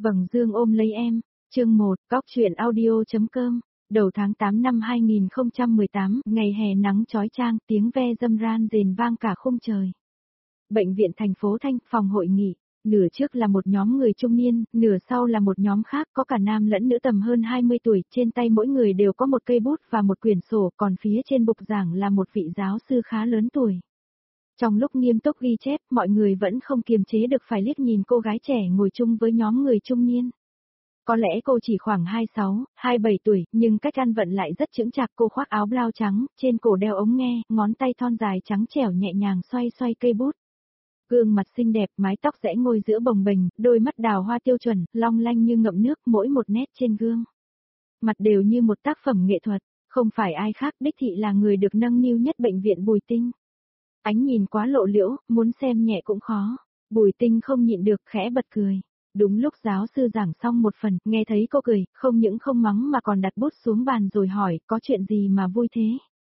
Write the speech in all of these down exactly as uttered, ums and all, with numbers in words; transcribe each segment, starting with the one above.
Vầng dương ôm lấy em, chương một, cóc truyện audio.com, đầu tháng tám năm hai nghìn không trăm mười tám, ngày hè nắng chói chang, tiếng ve dâm ran rền vang cả khung trời. Bệnh viện thành phố Thanh, phòng hội nghị, nửa trước là một nhóm người trung niên, nửa sau là một nhóm khác, có cả nam lẫn nữ tầm hơn hai mươi tuổi, trên tay mỗi người đều có một cây bút và một quyển sổ, còn phía trên bục giảng là một vị giáo sư khá lớn tuổi. Trong lúc nghiêm túc ghi chép, mọi người vẫn không kiềm chế được phải liếc nhìn cô gái trẻ ngồi chung với nhóm người trung niên. Có lẽ cô chỉ khoảng hai mươi sáu, hai mươi bảy tuổi, nhưng cách ăn vận lại rất chững chạc. Cô khoác áo blau trắng, trên cổ đeo ống nghe, ngón tay thon dài trắng trẻo nhẹ nhàng xoay xoay cây bút. Gương mặt xinh đẹp, mái tóc rẽ ngôi giữa bồng bềnh, đôi mắt đào hoa tiêu chuẩn, long lanh như ngậm nước, mỗi một nét trên gương mặt đều như một tác phẩm nghệ thuật, không phải ai khác, đích thị là người được nâng niu nhất bệnh viện Bùi Tinh. Ánh nhìn quá lộ liễu, muốn xem nhẹ cũng khó. Bùi Tinh không nhịn được, khẽ bật cười. Đúng lúc giáo sư giảng xong một phần, nghe thấy cô cười, không những không mắng mà còn đặt bút xuống bàn rồi hỏi, có chuyện gì mà vui thế?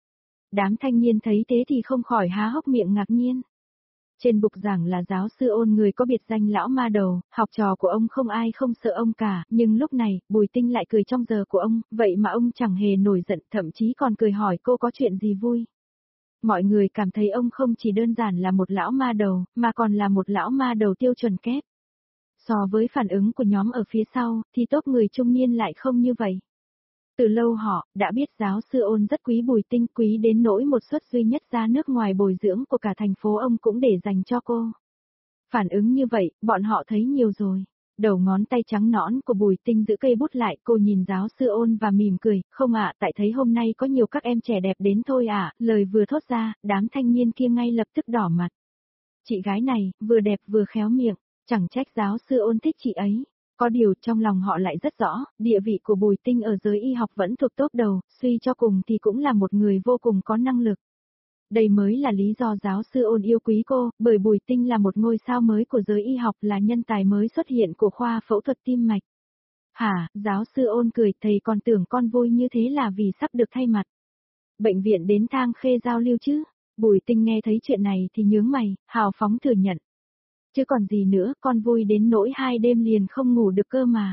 Đám thanh niên thấy thế thì không khỏi há hốc miệng ngạc nhiên. Trên bục giảng là giáo sư Ôn, người có biệt danh lão ma đầu, học trò của ông không ai không sợ ông cả, nhưng lúc này, Bùi Tinh lại cười trong giờ của ông, vậy mà ông chẳng hề nổi giận, thậm chí còn cười hỏi cô có chuyện gì vui. Mọi người cảm thấy ông không chỉ đơn giản là một lão ma đầu, mà còn là một lão ma đầu tiêu chuẩn kép. So với phản ứng của nhóm ở phía sau, thì tốt người trung niên lại không như vậy. Từ lâu họ đã biết giáo sư Ôn rất quý Bùi Tinh, quý đến nỗi một suất duy nhất ra nước ngoài bồi dưỡng của cả thành phố ông cũng để dành cho cô. Phản ứng như vậy, bọn họ thấy nhiều rồi. Đầu ngón tay trắng nõn của Bùi Tinh giữ cây bút lại, cô nhìn giáo sư Ôn và mỉm cười, không ạ, tại thấy hôm nay có nhiều các em trẻ đẹp đến thôi ạ, lời vừa thốt ra, đám thanh niên kia ngay lập tức đỏ mặt. Chị gái này, vừa đẹp vừa khéo miệng, chẳng trách giáo sư Ôn thích chị ấy. Có điều trong lòng họ lại rất rõ, địa vị của Bùi Tinh ở giới y học vẫn thuộc top đầu, suy cho cùng thì cũng là một người vô cùng có năng lực. Đây mới là lý do giáo sư Ôn yêu quý cô, bởi Bùi Tinh là một ngôi sao mới của giới y học, là nhân tài mới xuất hiện của khoa phẫu thuật tim mạch. Hả, giáo sư Ôn cười, thầy còn tưởng con vui như thế là vì sắp được thay mặt bệnh viện đến Thang Khê giao lưu chứ. Bùi Tinh nghe thấy chuyện này thì nhướng mày, hào phóng thừa nhận. Chứ còn gì nữa, con vui đến nỗi hai đêm liền không ngủ được cơ mà.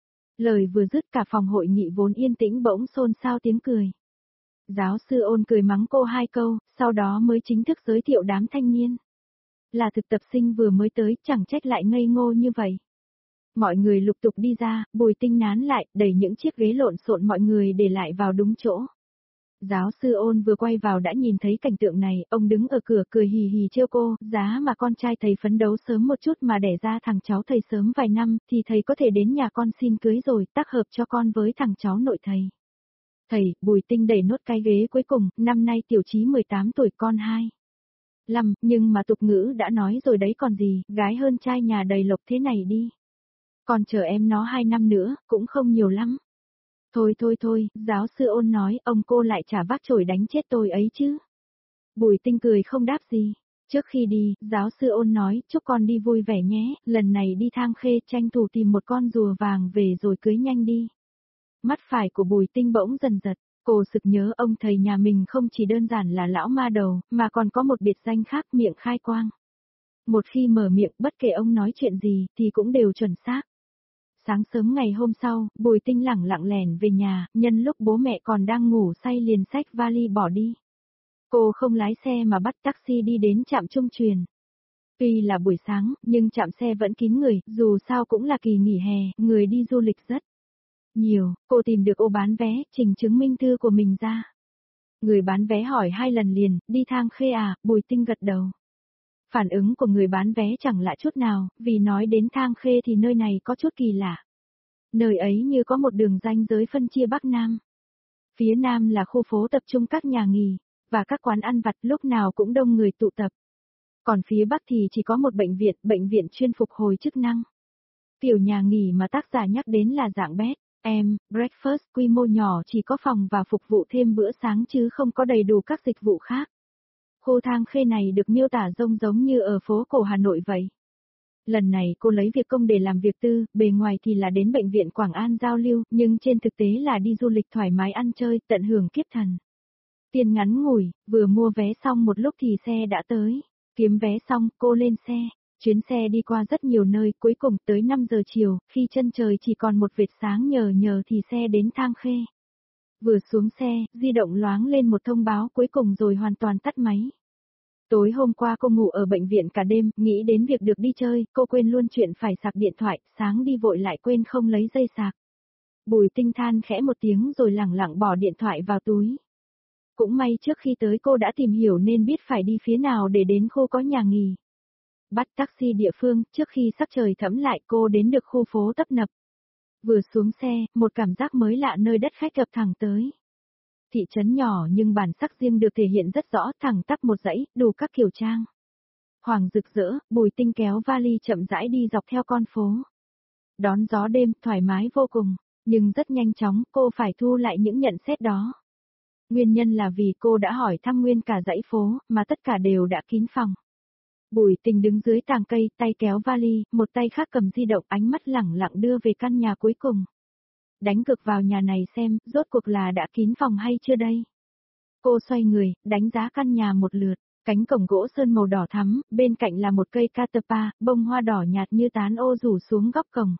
Lời vừa dứt cả phòng hội nghị vốn yên tĩnh bỗng xôn xao tiếng cười. Giáo sư Ôn cười mắng cô hai câu, sau đó mới chính thức giới thiệu đám thanh niên. Là thực tập sinh vừa mới tới, chẳng trách lại ngây ngô như vậy. Mọi người lục tục đi ra, Bùi Tinh nán lại, đẩy những chiếc ghế lộn xộn mọi người để lại vào đúng chỗ. Giáo sư Ôn vừa quay vào đã nhìn thấy cảnh tượng này, ông đứng ở cửa cười hì hì trêu cô, giá mà con trai thầy phấn đấu sớm một chút mà đẻ ra thằng cháu thầy sớm vài năm, thì thầy có thể đến nhà con xin cưới rồi, tác hợp cho con với thằng cháu nội thầy. Thầy, Bùi Tinh đẩy nốt cái ghế cuối cùng, năm nay tiểu chí mười tám tuổi, con hai. Lăm, nhưng mà tục ngữ đã nói rồi đấy còn gì, gái hơn trai nhà đầy lộc thế này đi. Còn chờ em nó hai năm nữa, cũng không nhiều lắm. Thôi thôi thôi, giáo sư Ôn nói, ông cô lại chả vác chổi đánh chết tôi ấy chứ. Bùi Tinh cười không đáp gì. Trước khi đi, giáo sư Ôn nói, chúc con đi vui vẻ nhé, lần này đi Thang Khê tranh thủ tìm một con rùa vàng về rồi cưới nhanh đi. Mắt phải của Bùi Tinh bỗng dần giật, cô sực nhớ ông thầy nhà mình không chỉ đơn giản là lão ma đầu, mà còn có một biệt danh khác, miệng khai quang. Một khi mở miệng, bất kể ông nói chuyện gì, thì cũng đều chuẩn xác. Sáng sớm ngày hôm sau, Bùi Tinh lẳng lặng lẻn về nhà, nhân lúc bố mẹ còn đang ngủ say liền xách vali bỏ đi. Cô không lái xe mà bắt taxi đi đến trạm trung truyền. Tuy là buổi sáng, nhưng trạm xe vẫn kín người, dù sao cũng là kỳ nghỉ hè, người đi du lịch rất nhiều. Cô tìm được ô bán vé, trình chứng minh thư của mình ra. Người bán vé hỏi hai lần liền, đi Thang Khê à, Bùi Tinh gật đầu. Phản ứng của người bán vé chẳng lạ chút nào, vì nói đến Thang Khê thì nơi này có chút kỳ lạ. Nơi ấy như có một đường ranh giới phân chia Bắc Nam. Phía Nam là khu phố tập trung các nhà nghỉ, và các quán ăn vặt lúc nào cũng đông người tụ tập. Còn phía Bắc thì chỉ có một bệnh viện, bệnh viện chuyên phục hồi chức năng. Kiểu nhà nghỉ mà tác giả nhắc đến là dạng bed, em, breakfast, quy mô nhỏ, chỉ có phòng và phục vụ thêm bữa sáng chứ không có đầy đủ các dịch vụ khác. Khu Thang Khê này được miêu tả rông giống như ở phố cổ Hà Nội vậy. Lần này cô lấy việc công để làm việc tư, bề ngoài thì là đến bệnh viện Quảng An giao lưu, nhưng trên thực tế là đi du lịch thoải mái ăn chơi, tận hưởng kiếp thần. Tiền ngắn ngủi, vừa mua vé xong một lúc thì xe đã tới. Kiếm vé xong, cô lên xe. Chuyến xe đi qua rất nhiều nơi, cuối cùng tới năm giờ chiều, khi chân trời chỉ còn một vệt sáng nhờ nhờ thì xe đến Thang Khê. Vừa xuống xe, di động loáng lên một thông báo cuối cùng rồi hoàn toàn tắt máy. Tối hôm qua cô ngủ ở bệnh viện cả đêm, nghĩ đến việc được đi chơi, cô quên luôn chuyện phải sạc điện thoại, sáng đi vội lại quên không lấy dây sạc. Bùi Tinh than khẽ một tiếng rồi lẳng lặng bỏ điện thoại vào túi. Cũng may trước khi tới cô đã tìm hiểu nên biết phải đi phía nào để đến khu có nhà nghỉ. Bắt taxi địa phương, trước khi sắc trời thẫm lại cô đến được khu phố tấp nập. Vừa xuống xe, một cảm giác mới lạ nơi đất khách ập thẳng tới. Thị trấn nhỏ nhưng bản sắc riêng được thể hiện rất rõ, thẳng tắp một dãy, đủ các kiểu trang. Hoàng rực rỡ, Bùi Tinh kéo vali chậm rãi đi dọc theo con phố. Đón gió đêm, thoải mái vô cùng, nhưng rất nhanh chóng cô phải thu lại những nhận xét đó. Nguyên nhân là vì cô đã hỏi thăm nguyên cả dãy phố, mà tất cả đều đã kín phòng. Bùi Tinh đứng dưới tàng cây, tay kéo vali, một tay khác cầm di động, ánh mắt lẳng lặng đưa về căn nhà cuối cùng. Đánh cược vào nhà này xem, rốt cuộc là đã kín phòng hay chưa đây? Cô xoay người, đánh giá căn nhà một lượt, cánh cổng gỗ sơn màu đỏ thắm, bên cạnh là một cây catapa, bông hoa đỏ nhạt như tán ô rủ xuống góc cổng.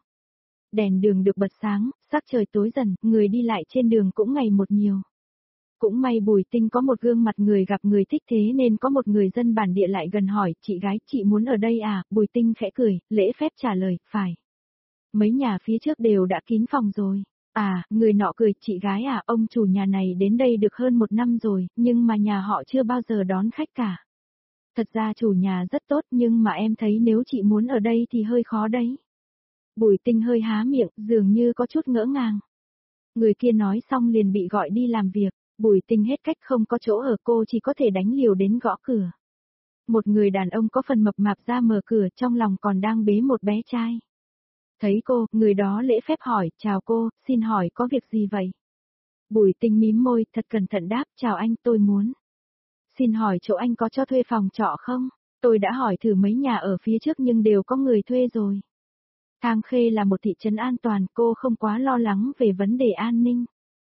Đèn đường được bật sáng, sắc trời tối dần, người đi lại trên đường cũng ngày một nhiều. Cũng may Bùi Tinh có một gương mặt người gặp người thích thế nên có một người dân bản địa lại gần hỏi, chị gái, chị muốn ở đây à? Bùi Tinh khẽ cười, lễ phép trả lời, phải. Mấy nhà phía trước đều đã kín phòng rồi. À, người nọ cười, chị gái à, ông chủ nhà này đến đây được hơn một năm rồi, nhưng mà nhà họ chưa bao giờ đón khách cả. Thật ra chủ nhà rất tốt nhưng mà em thấy nếu chị muốn ở đây thì hơi khó đấy. Bùi Tinh hơi há miệng, dường như có chút ngỡ ngàng. Người kia nói xong liền bị gọi đi làm việc. Bùi Tinh hết cách không có chỗ ở, cô chỉ có thể đánh liều đến gõ cửa. Một người đàn ông có phần mập mạp ra mở cửa, trong lòng còn đang bế một bé trai. Thấy cô, người đó lễ phép hỏi, chào cô, xin hỏi có việc gì vậy? Bùi Tinh mím môi, thật cẩn thận đáp, chào anh, tôi muốn. Xin hỏi chỗ anh có cho thuê phòng trọ không? Tôi đã hỏi thử mấy nhà ở phía trước nhưng đều có người thuê rồi. Thang Khê là một thị trấn an toàn, cô không quá lo lắng về vấn đề an ninh.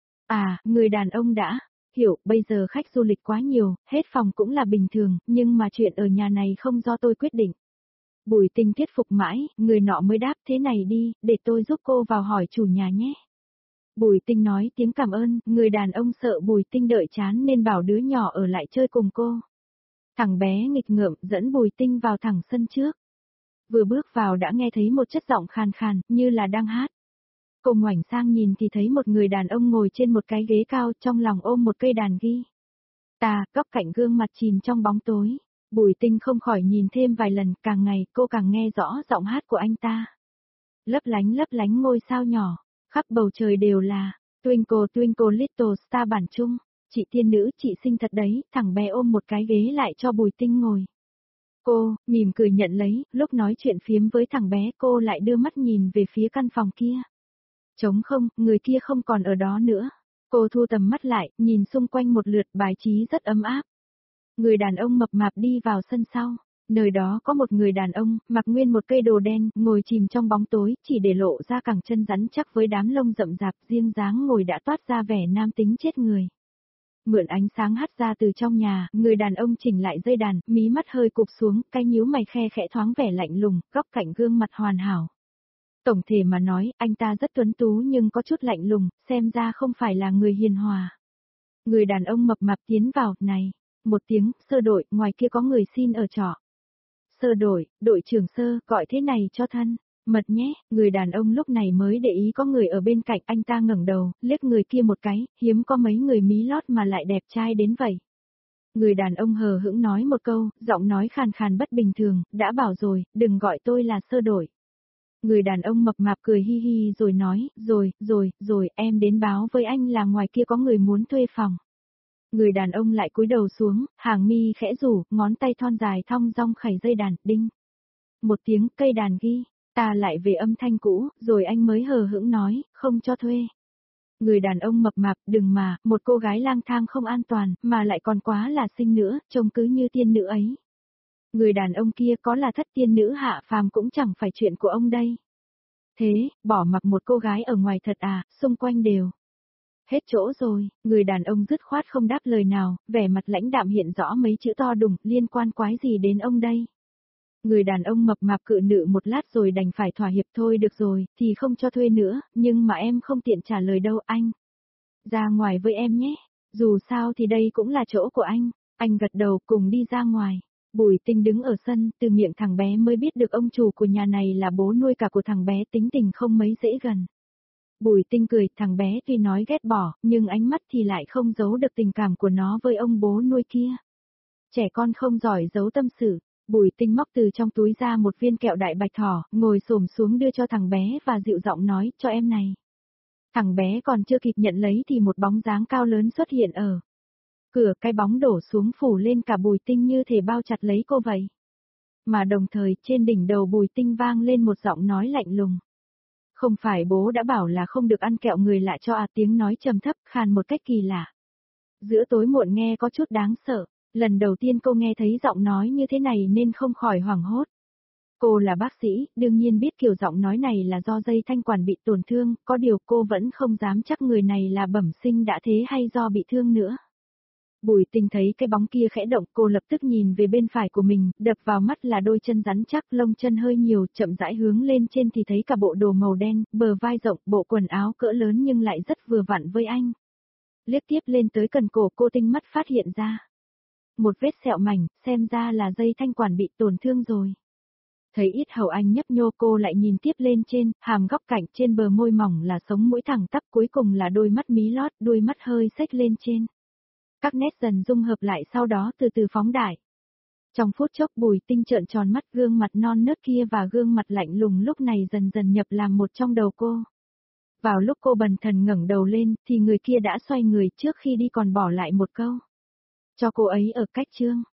À, người đàn ông đã hiểu, bây giờ khách du lịch quá nhiều, hết phòng cũng là bình thường, nhưng mà chuyện ở nhà này không do tôi quyết định. Bùi Tinh thuyết phục mãi, người nọ mới đáp, thế này đi, để tôi giúp cô vào hỏi chủ nhà nhé. Bùi Tinh nói tiếng cảm ơn, người đàn ông sợ Bùi Tinh đợi chán nên bảo đứa nhỏ ở lại chơi cùng cô. Thằng bé nghịch ngợm dẫn Bùi Tinh vào thẳng sân trước. Vừa bước vào đã nghe thấy một chất giọng khàn khàn, như là đang hát. Cô ngoảnh sang nhìn thì thấy một người đàn ông ngồi trên một cái ghế cao, trong lòng ôm một cây đàn ghi. Ta, góc cạnh gương mặt chìm trong bóng tối. Bùi Tinh không khỏi nhìn thêm vài lần, càng ngày cô càng nghe rõ giọng hát của anh ta. Lấp lánh lấp lánh ngôi sao nhỏ, khắp bầu trời đều là Twinkle Twinkle Little Star bản chung. Chị tiên nữ, chị xinh thật đấy, thằng bé ôm một cái ghế lại cho Bùi Tinh ngồi. Cô, mỉm cười nhận lấy, lúc nói chuyện phiếm với thằng bé cô lại đưa mắt nhìn về phía căn phòng kia. Trống không, người kia không còn ở đó nữa. Cô thu tầm mắt lại, nhìn xung quanh một lượt, bài trí rất ấm áp. Người đàn ông mập mạp đi vào sân sau. Nơi đó có một người đàn ông, mặc nguyên một cây đồ đen, ngồi chìm trong bóng tối, chỉ để lộ ra cẳng chân rắn chắc với đám lông rậm rạp, riêng dáng ngồi đã toát ra vẻ nam tính chết người. Mượn ánh sáng hắt ra từ trong nhà, người đàn ông chỉnh lại dây đàn, mí mắt hơi cụp xuống, cái nhíu mày khe khẽ thoáng vẻ lạnh lùng, góc cạnh gương mặt hoàn hảo. Tổng thể mà nói, anh ta rất tuấn tú nhưng có chút lạnh lùng, xem ra không phải là người hiền hòa. Người đàn ông mập mạp tiến vào, này, một tiếng, sơ đội, ngoài kia có người xin ở trọ. Sơ đội, đội trưởng Sơ, gọi thế này cho thân, mật nhé, người đàn ông lúc này mới để ý có người ở bên cạnh, anh ta ngẩng đầu, liếc người kia một cái, hiếm có mấy người mí lót mà lại đẹp trai đến vậy. Người đàn ông hờ hững nói một câu, giọng nói khàn khàn bất bình thường, đã bảo rồi, đừng gọi tôi là Sơ đội. Người đàn ông mập mạp cười hi hi rồi nói, rồi, rồi, rồi, em đến báo với anh là ngoài kia có người muốn thuê phòng. Người đàn ông lại cúi đầu xuống, hàng mi khẽ rủ, ngón tay thon dài thong dong khẩy dây đàn, đinh. Một tiếng cây đàn ghi, ta lại về âm thanh cũ, rồi anh mới hờ hững nói, không cho thuê. Người đàn ông mập mạp, đừng mà, một cô gái lang thang không an toàn, mà lại còn quá là xinh nữa, trông cứ như tiên nữ ấy. Người đàn ông kia có là thất tiên nữ hạ phàm cũng chẳng phải chuyện của ông đây. Thế, bỏ mặc một cô gái ở ngoài thật à, xung quanh đều. Hết chỗ rồi, người đàn ông dứt khoát không đáp lời nào, vẻ mặt lãnh đạm hiện rõ mấy chữ to đùng, liên quan quái gì đến ông đây. Người đàn ông mập mạp cự nữ một lát rồi đành phải thỏa hiệp thôi được rồi, thì không cho thuê nữa, nhưng mà em không tiện trả lời đâu anh. Ra ngoài với em nhé, dù sao thì đây cũng là chỗ của anh. Anh gật đầu cùng đi ra ngoài. Bùi Tinh đứng ở sân, từ miệng thằng bé mới biết được ông chủ của nhà này là bố nuôi cả của thằng bé, tính tình không mấy dễ gần. Bùi Tinh cười, thằng bé tuy nói ghét bỏ, nhưng ánh mắt thì lại không giấu được tình cảm của nó với ông bố nuôi kia. Trẻ con không giỏi giấu tâm sự. Bùi Tinh móc từ trong túi ra một viên kẹo đại bạch thỏ, ngồi xổm xuống đưa cho thằng bé và dịu giọng nói, cho em này. Thằng bé còn chưa kịp nhận lấy thì một bóng dáng cao lớn xuất hiện ở cửa, cái bóng đổ xuống phủ lên cả Bùi Tinh như thể bao chặt lấy cô vậy. Mà đồng thời trên đỉnh đầu Bùi Tinh vang lên một giọng nói lạnh lùng. Không phải bố đã bảo là không được ăn kẹo người lạ cho à, tiếng nói trầm thấp khàn một cách kỳ lạ. Giữa tối muộn nghe có chút đáng sợ, lần đầu tiên cô nghe thấy giọng nói như thế này nên không khỏi hoảng hốt. Cô là bác sĩ, đương nhiên biết kiểu giọng nói này là do dây thanh quản bị tổn thương, có điều cô vẫn không dám chắc người này là bẩm sinh đã thế hay do bị thương nữa. Bùi Tinh thấy cái bóng kia khẽ động, cô lập tức nhìn về bên phải của mình, đập vào mắt là đôi chân rắn chắc, lông chân hơi nhiều, chậm rãi hướng lên trên thì thấy cả bộ đồ màu đen, bờ vai rộng, bộ quần áo cỡ lớn nhưng lại rất vừa vặn với anh. Liếc tiếp lên tới cần cổ, cô tinh mắt phát hiện ra một vết sẹo mảnh, xem ra là dây thanh quản bị tổn thương rồi. Thấy ít hầu anh nhấp nhô, cô lại nhìn tiếp lên trên, hàm góc cạnh trên bờ môi mỏng là sống mũi thẳng tắp, cuối cùng là đôi mắt mí lót, đuôi mắt hơi xếch lên trên. Các nét dần dung hợp lại sau đó từ từ phóng đại. Trong phút chốc Bùi Tinh trợn tròn mắt, gương mặt non nớt kia và gương mặt lạnh lùng lúc này dần dần nhập làm một trong đầu cô. Vào lúc cô bần thần ngẩng đầu lên thì người kia đã xoay người, trước khi đi còn bỏ lại một câu. Cho cô ấy ở cách chương.